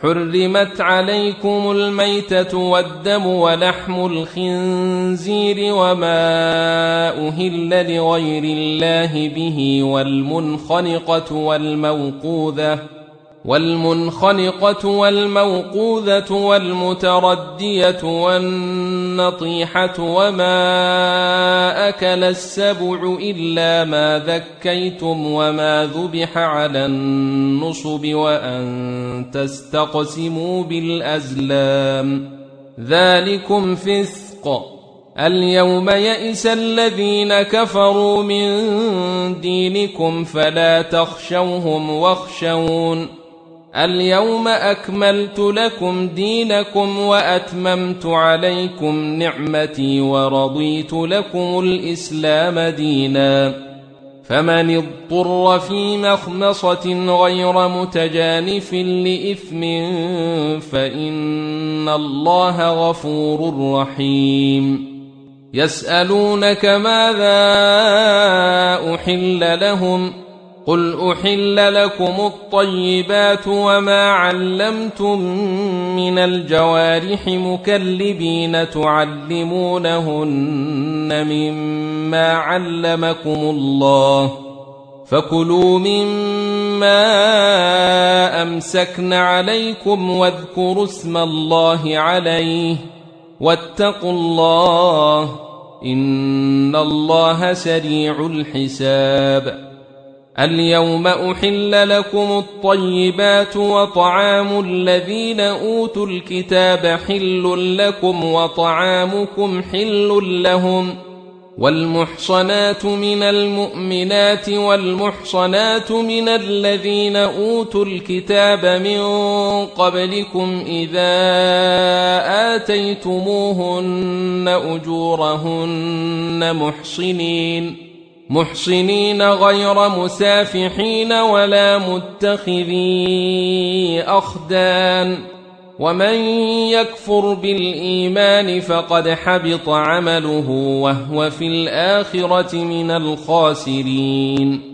حرمت عليكم الميتة والدم ولحم الخنزير وما أهل لغير الله به والمنخنقة والموقوذة والمتردية والنطيحة وما أكل السبع إلا ما ذكيتم وما ذبح على النصب وأن تستقسموا بالأزلام ذلكم فسق. اليوم يئس الذين كفروا من دينكم فلا تخشوهم واخشون اليوم أكملت لكم دينكم وأتممت عليكم نعمتي ورضيت لكم الإسلام دينا فمن اضطر في مخمصة غير متجانف لإثم فإن الله غفور رحيم. يسألونك ماذا أحل لهم قل أحل لكم الطيبات وما علمتم من الجوارح مكلبين تعلمونهن مما علمكم الله فكلوا مما أمسكن عليكم واذكروا اسم الله عليه واتقوا الله إن الله سريع الحساب. اليوم أحل لكم الطيبات وطعام الذين أوتوا الكتاب حل لكم وطعامكم حل لهم والمحصنات من المؤمنات والمحصنات من الذين أوتوا الكتاب من قبلكم إذا آتيتموهن أجورهن محصنين غير مسافحين ولا متخذي أخدان ومن يكفر بالإيمان فقد حبط عمله وهو في الآخرة من الخاسرين.